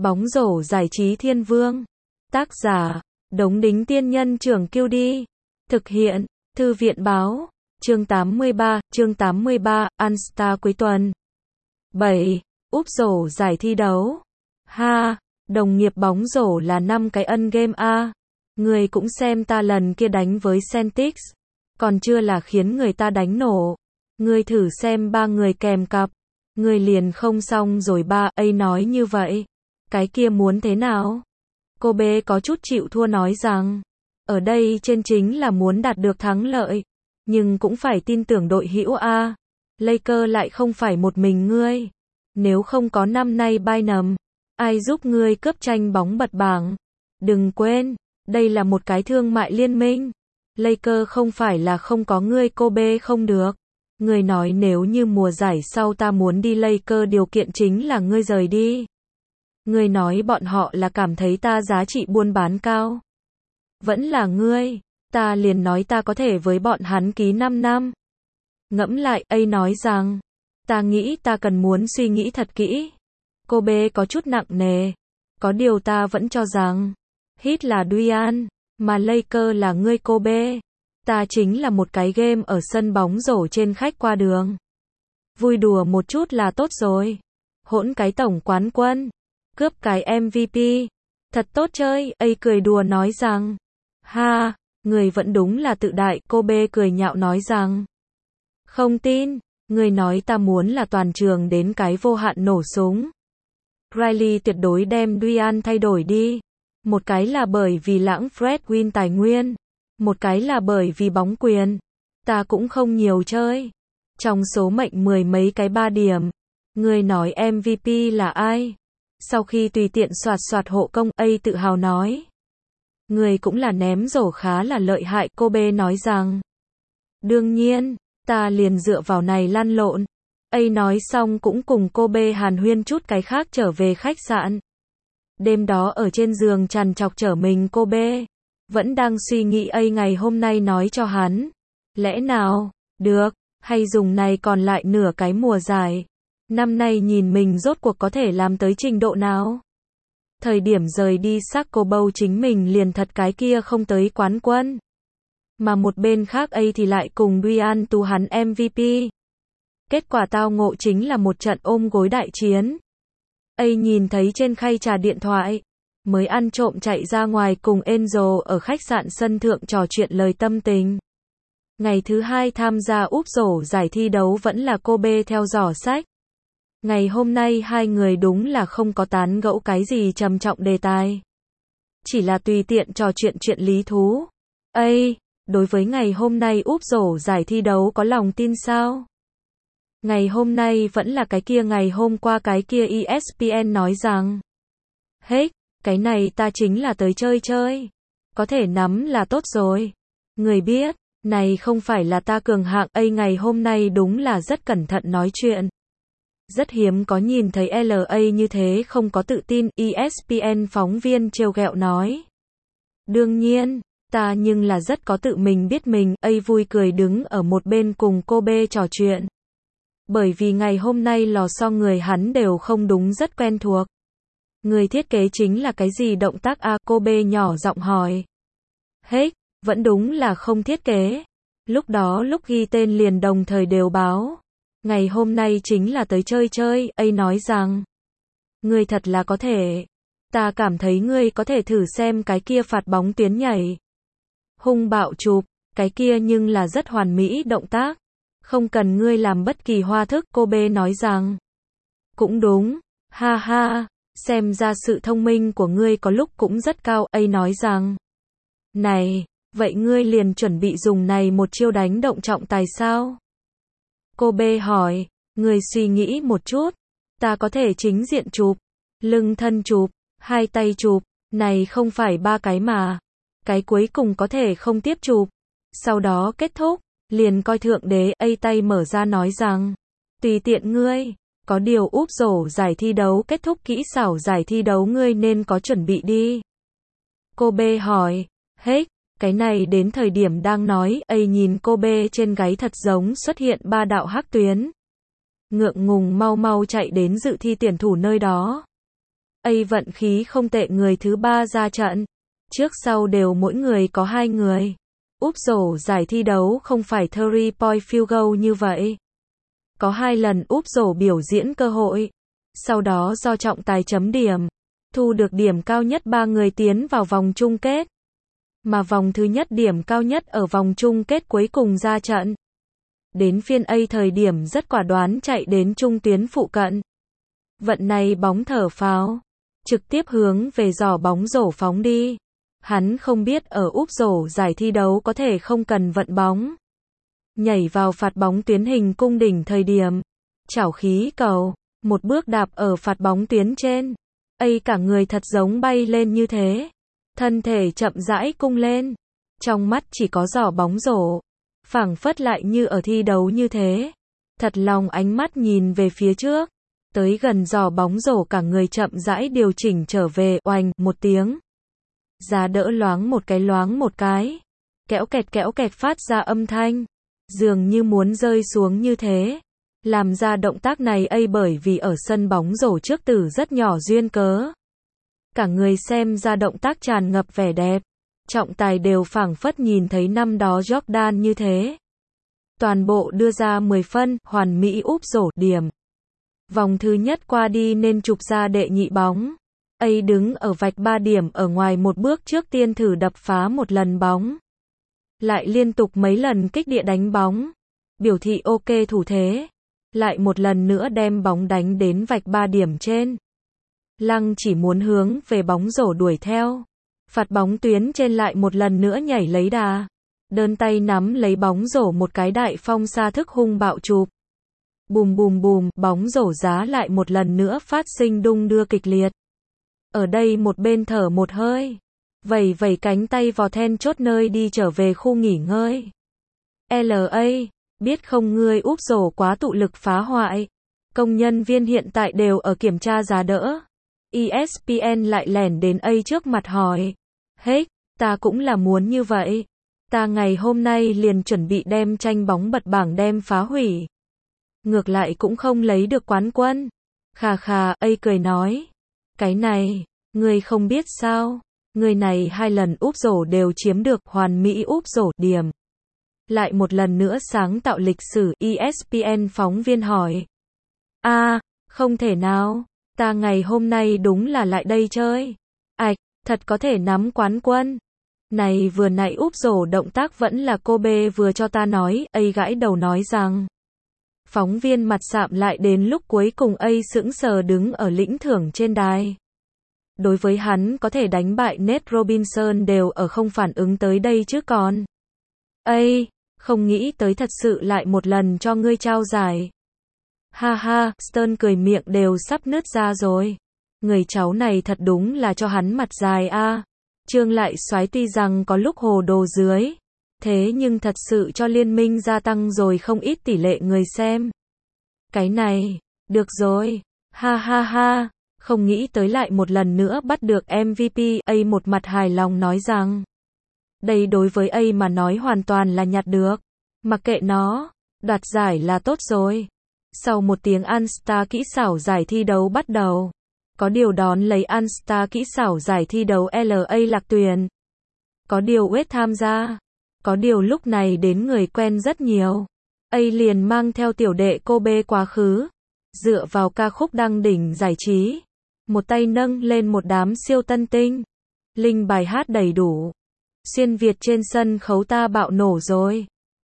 Bóng rổ giải trí thiên vương. Tác giả, Đống Đính Tiên Nhân Trưởng Kiêu Đi. Thực hiện, Thư viện Báo. Chương 83, All-Star cuối tuần. 7. Úp rổ giải thi đấu. Ha, đồng nghiệp bóng rổ là 5 cái ân game a. Người cũng xem ta lần kia đánh với Celtics. Còn chưa là khiến người ta đánh nổ. Người thử xem 3 người kèm cặp. Người liền không xong rồi ba ấy nói như vậy. Cái kia muốn thế nào? Kobe có chút chịu thua nói rằng, ở đây trên chính là muốn đạt được thắng lợi, nhưng cũng phải tin tưởng đội hữu a. Lakers lại không phải một mình ngươi. Nếu không có năm nay Bynum, ai giúp ngươi cướp tranh bóng bật bảng? Đừng quên, đây là một cái thương mại liên minh. Lakers không phải là không có ngươi. Kobe không được. Ngươi nói nếu như mùa giải sau ta muốn đi Lakers điều kiện chính là ngươi rời đi. Ngươi nói bọn họ là cảm thấy ta giá trị buôn bán cao. Vẫn là ngươi, ta liền nói ta có thể với bọn hắn ký 5 năm. Ngẫm lại, ấy nói rằng, ta nghĩ ta cần muốn suy nghĩ thật kỹ. Kobe có chút nặng nề. Có điều ta vẫn cho rằng, Heat là Dwayne, mà Lakers là ngươi Kobe. Ta chính là một cái game ở sân bóng rổ trên khách qua đường. Vui đùa một chút là tốt rồi. Hỗn cái tổng quán quân. Cướp cái MVP. Thật tốt chơi, ấy cười đùa nói rằng. Ha, người vẫn đúng là tự đại. Kobe cười nhạo nói rằng. Không tin, người nói ta muốn là toàn trường đến cái vô hạn nổ súng. Riley tuyệt đối đem Dwayne thay đổi đi. Một cái là bởi vì lãng Fred Win tài nguyên. Một cái là bởi vì bóng quyền. Ta cũng không nhiều chơi. Trong số mệnh 10 mấy cái 3 điểm. Người nói MVP là ai? Sau khi tùy tiện soạt hộ công, ấy tự hào nói. Người cũng là ném rổ khá là lợi hại. Kobe nói rằng. Đương nhiên, ta liền dựa vào này lăn lộn. Ấy nói xong cũng cùng Kobe hàn huyên chút cái khác trở về khách sạn. Đêm đó ở trên giường trằn trọc trở mình Kobe. Vẫn đang suy nghĩ ấy ngày hôm nay nói cho hắn. Lẽ nào, được, hay dùng này còn lại nửa cái mùa giải. Năm nay nhìn mình rốt cuộc có thể làm tới trình độ nào. Thời điểm rời đi Chicago Bulls chính mình liền thật cái kia không tới quán quân. Mà một bên khác ấy thì lại cùng Dwayne tu hắn MVP. Kết quả tao ngộ chính là một trận ôm gối đại chiến. Ấy nhìn thấy trên khay trà điện thoại. Mới ăn trộm chạy ra ngoài cùng Angel ở khách sạn sân thượng trò chuyện lời tâm tình. Ngày thứ 2 tham gia úp rổ giải thi đấu vẫn là Kobe theo dõi sách. Ngày hôm nay hai người đúng là không có tán gẫu cái gì trầm trọng đề tài. Chỉ là tùy tiện trò chuyện lý thú. Ây, đối với ngày hôm nay úp rổ giải thi đấu có lòng tin sao? Ngày hôm nay vẫn là cái kia ngày hôm qua cái kia. ESPN nói rằng. Hết. Cái này ta chính là tới chơi. Có thể nắm là tốt rồi. Người biết, này không phải là ta cường hạng. Ấy ngày hôm nay đúng là rất cẩn thận nói chuyện. Rất hiếm có nhìn thấy LA như thế không có tự tin. ESPN phóng viên trêu ghẹo nói. Đương nhiên, ta nhưng là rất có tự mình biết mình. Ấy vui cười đứng ở một bên cùng Kobe trò chuyện. Bởi vì ngày hôm nay lò xo người hắn đều không đúng rất quen thuộc. Người thiết kế chính là cái gì động tác a? Kobe nhỏ giọng hỏi. Hết, vẫn đúng là không thiết kế. Lúc đó lúc ghi tên liền đồng thời đều báo. Ngày hôm nay chính là tới chơi. Ấy nói rằng. Ngươi thật là có thể. Ta cảm thấy ngươi có thể thử xem cái kia phạt bóng tuyến nhảy. Hung bạo chụp, cái kia nhưng là rất hoàn mỹ động tác. Không cần ngươi làm bất kỳ hoa thức. Kobe nói rằng. Cũng đúng, ha ha. Xem ra sự thông minh của ngươi có lúc cũng rất cao. Ấy nói rằng. Này, vậy ngươi liền chuẩn bị dùng này một chiêu đánh động trọng tài sao? Kobe hỏi. Ngươi suy nghĩ một chút. Ta có thể chính diện chụp, lưng thân chụp, hai tay chụp. Này không phải 3 cái mà. Cái cuối cùng có thể không tiếp chụp. Sau đó kết thúc, liền coi thượng đế. Ấy tay mở ra nói rằng. Tùy tiện ngươi. Có điều úp rổ giải thi đấu kết thúc kỹ xảo giải thi đấu ngươi nên có chuẩn bị đi. Kobe hỏi. Hết, cái này đến thời điểm đang nói. Ấy nhìn Kobe trên gáy thật giống xuất hiện 3 đạo hắc tuyến. Ngượng ngùng mau chạy đến dự thi tuyển thủ nơi đó. Vận khí không tệ, người thứ 3 ra trận. Trước sau đều mỗi người có 2 người. Úp rổ giải thi đấu không phải 3-point field goal như vậy. Có 2 lần úp rổ biểu diễn cơ hội. Sau đó do trọng tài chấm điểm. Thu được điểm cao nhất 3 người tiến vào vòng chung kết. Mà vòng thứ nhất điểm cao nhất ở vòng chung kết cuối cùng ra trận. Đến phiên A thời điểm rất quả đoán chạy đến trung tuyến phụ cận. Vận này bóng thở phào. Trực tiếp hướng về giỏ bóng rổ phóng đi. Hắn không biết ở úp rổ giải thi đấu có thể không cần vận bóng. Nhảy vào phạt bóng tuyến hình cung đỉnh thời điểm. Chảo khí cầu. Một bước đạp ở phạt bóng tuyến trên. Cả người thật giống bay lên như thế. Thân thể chậm rãi cung lên. Trong mắt chỉ có giỏ bóng rổ. Phảng phất lại như ở thi đấu như thế. Thật lòng ánh mắt nhìn về phía trước. Tới gần giỏ bóng rổ cả người chậm rãi điều chỉnh trở về, oành, một tiếng. Giá đỡ loáng một cái. Kéo kẹt phát ra âm thanh. Dường như muốn rơi xuống như thế. Làm ra động tác này bởi vì ở sân bóng rổ trước từ rất nhỏ duyên cớ. Cả người xem ra động tác tràn ngập vẻ đẹp. Trọng tài đều phảng phất nhìn thấy năm đó Jordan như thế. Toàn bộ đưa ra 10 phân, hoàn mỹ úp rổ, điểm. Vòng thứ nhất qua đi nên chụp ra đệ nhị bóng. Đứng ở vạch 3 điểm ở ngoài một bước trước tiên thử đập phá một lần bóng. Lại liên tục mấy lần kích địa đánh bóng. Biểu thị ok thủ thế. Lại một lần nữa đem bóng đánh đến vạch 3 điểm trên. Lăng chỉ muốn hướng về bóng rổ đuổi theo. Phạt bóng tuyến trên lại một lần nữa nhảy lấy đà. Đơn tay nắm lấy bóng rổ một cái đại phong xa thức hung bạo chụp. Bùm bùm bùm, bóng rổ giá lại một lần nữa phát sinh đung đưa kịch liệt. Ở đây một bên thở một hơi. Vẩy cánh tay vò then chốt nơi đi trở về khu nghỉ ngơi. LA, biết không ngươi úp rổ quá tụ lực phá hoại. Công nhân viên hiện tại đều ở kiểm tra giá đỡ. ESPN lại lẻn đến trước mặt hỏi. Hey, ta cũng là muốn như vậy. Ta ngày hôm nay liền chuẩn bị đem tranh bóng bật bảng đem phá hủy. Ngược lại cũng không lấy được quán quân. Khà khà, cười nói. Cái này, ngươi không biết sao. Người này 2 lần úp rổ đều chiếm được hoàn mỹ úp rổ, điểm. Lại một lần nữa sáng tạo lịch sử, ESPN phóng viên hỏi. Không thể nào. Ta ngày hôm nay đúng là lại đây chơi. Thật có thể nắm quán quân. Này vừa nãy úp rổ động tác vẫn là cô B vừa cho ta nói, gãi đầu nói rằng. Phóng viên mặt sạm lại đến lúc cuối cùng sững sờ đứng ở lĩnh thưởng trên đài. Đối với hắn có thể đánh bại Nate Robinson đều ở không phản ứng tới đây chứ còn. Không nghĩ tới thật sự lại một lần cho ngươi trao giải. Ha ha, Stern cười miệng đều sắp nứt ra rồi. Người cháu này thật đúng là cho hắn mặt dài a. Trương lại soái tuy rằng có lúc hồ đồ dưới. Thế nhưng thật sự cho liên minh gia tăng rồi không ít tỷ lệ người xem. Cái này, được rồi. Ha ha ha, không nghĩ tới lại một lần nữa bắt được MVP. Một mặt hài lòng nói rằng. Đây đối với mà nói hoàn toàn là nhặt được. Mặc kệ nó, đoạt giải là tốt rồi. Sau một tiếng All-Star kỹ xảo giải thi đấu bắt đầu. Có điều đón lấy All-Star kỹ xảo giải thi đấu LA lạc tuyển. Có điều Wade tham gia. Có điều lúc này đến người quen rất nhiều. Liền mang theo tiểu đệ cô B quá khứ. Dựa vào ca khúc đăng đỉnh giải trí. Một tay nâng lên một đám siêu tân tinh. Linh bài hát đầy đủ. Xuyên Việt trên sân khấu ta bạo nổ rồi.